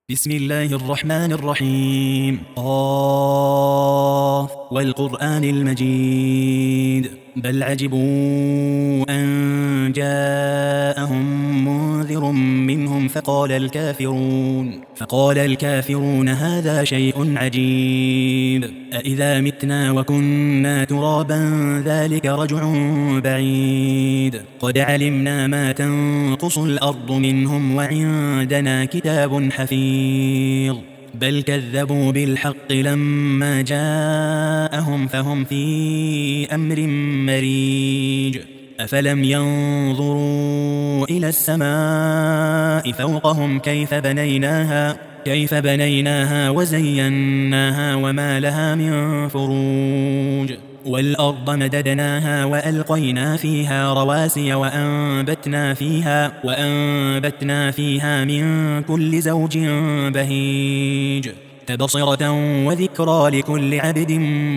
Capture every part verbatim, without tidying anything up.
بسم الله الرحمن الرحيم قاف والقرآن المجيد بل عجبوا أن جاءهم منذر منهم فقال الكافرون فقال الكافرون هذا شيء عجيب أإذا متنا وكنا ترابا ذلك رجع بعيد قد علمنا ما تنقص الأرض منهم وعندنا كتاب حفيظ بل كذبوا بالحق لما جاءهم فهم في أمر مريج أفلم ينظروا إلى السماء فوقهم كيف بنيناها كيف بنيناها وزيناها وما لها من فروج والأرض مددناها وألقينا فيها رواسي وأنبتنا فيها وأنبتنا فيها من كل زوج بهيج تبصرة وذكرى لكل عبد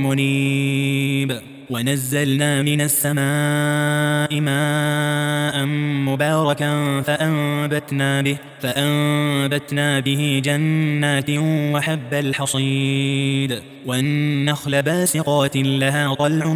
منيب ونزلنا من السماء ماء مباركا فأنبتنا به فأنبتنا به جنات وحب الحصيد والنخل باسقات لها طلع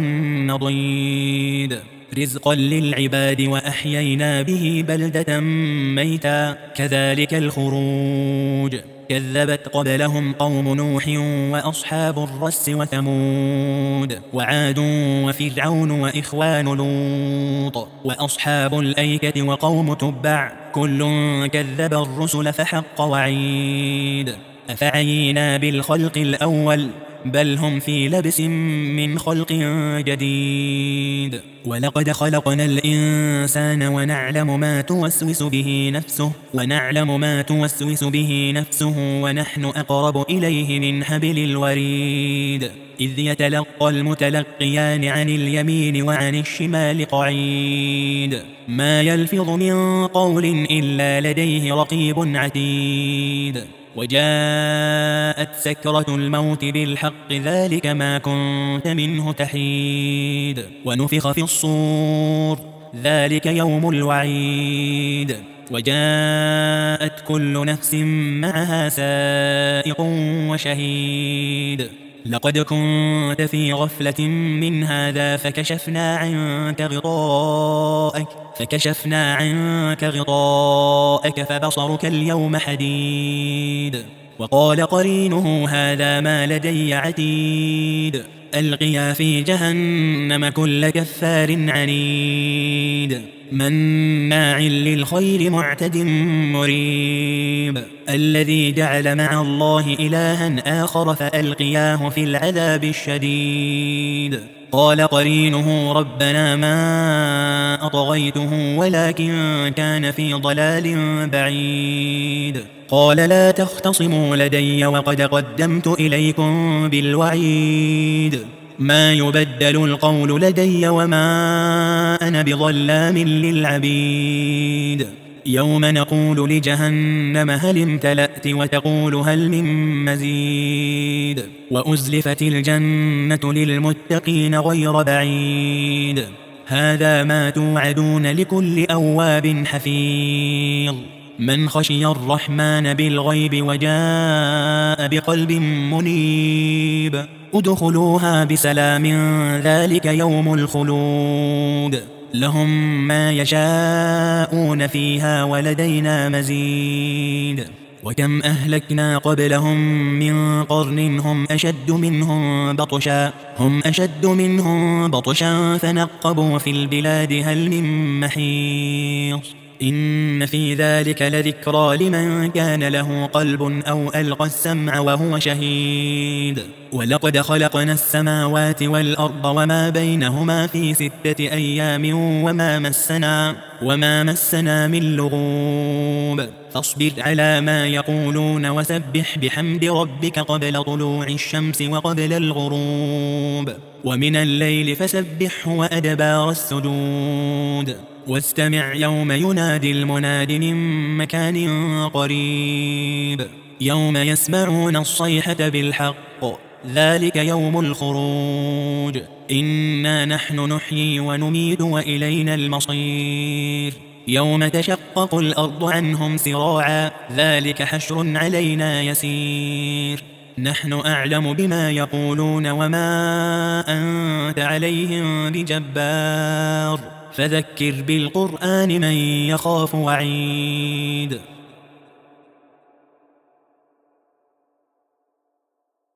نضيد رزقا للعباد وأحيينا به بلدة ميتا كذلك الخروج كذبت قبلهم قوم نوح وأصحاب الرس وثمود وعاد وفرعون وإخوان لوط وأصحاب الأيكة وقوم تبع كل كذب الرسل فحق وعيد أفعينا بالخلق الأول بل هم في لبس من خلق جديد ولقد خلقنا الإنسان ونعلم ما توسوس به نفسه ونعلم ما توسوس به نفسه ونحن أقرب إليه من حبل الوريد إذ يتلقى المتلقيان عن اليمين وعن الشمال قعيد ما يلفظ من قول إلا لديه رقيب عتيد وجاءت سكرة الموت بالحق ذلك ما كنت منه تحيد ونفخ في الصور ذلك يوم الوعيد وجاءت كل نفس معها سائق وشهيد لقد كنت في غفلة من هذا فكشفنا عنك غطاءك فكشفنا عنك غطاءك فبصرك اليوم حديد وقال قرينه هذا ما لدي عتيد ألقيا في جهنم كل كفار عنيد مناع للخير معتد مريب الذي جعل مع الله إلها آخر فألقياه في العذاب الشديد قال قرينه ربنا ما أطغيته ولكن كان في ضلال بعيد قال لا تختصموا لدي وقد قدمت إليكم بالوعيد ما يبدل القول لدي وما أنا بظلام للعبيد يوم نقول لجهنم هل امتلأت وتقول هل من مزيد وأزلفت الجنة للمتقين غير بعيد هذا ما توعدون لكل أواب حفيظ من خشي الرحمن بالغيب وجاء بقلب منيب ادخلوها بسلام ذلك يوم الخلود لهم ما يشاءون فيها ولدينا مزيد وكم أهلكنا قبلهم من قرن هم أشد منهم بطشا هم أشد منهم بطشا فنقبوا في البلاد هل من محيص إن في ذلك لذكرى لمن كان له قلب أو ألقى السمع وهو شهيد ولقد خلقنا السماوات والأرض وما بينهما في ستة أيام وما مسنا وما مسنا من لغوب فاصبر على ما يقولون وسبح بحمد ربك قبل طلوع الشمس وقبل الغروب ومن الليل فسبحه وأدبار السجود واستمع يوم ينادي المناد من مكان قريب يوم يسمعون الصيحة بالحق ذلك يوم الخروج إنا نحن نحيي ونميت وإلينا المصير يوم تشقق الأرض عنهم سراعا ذلك حشر علينا يسير نحن أعلم بما يقولون وما أنت عليهم بجبار فذكر بالقرآن من يخاف وعيد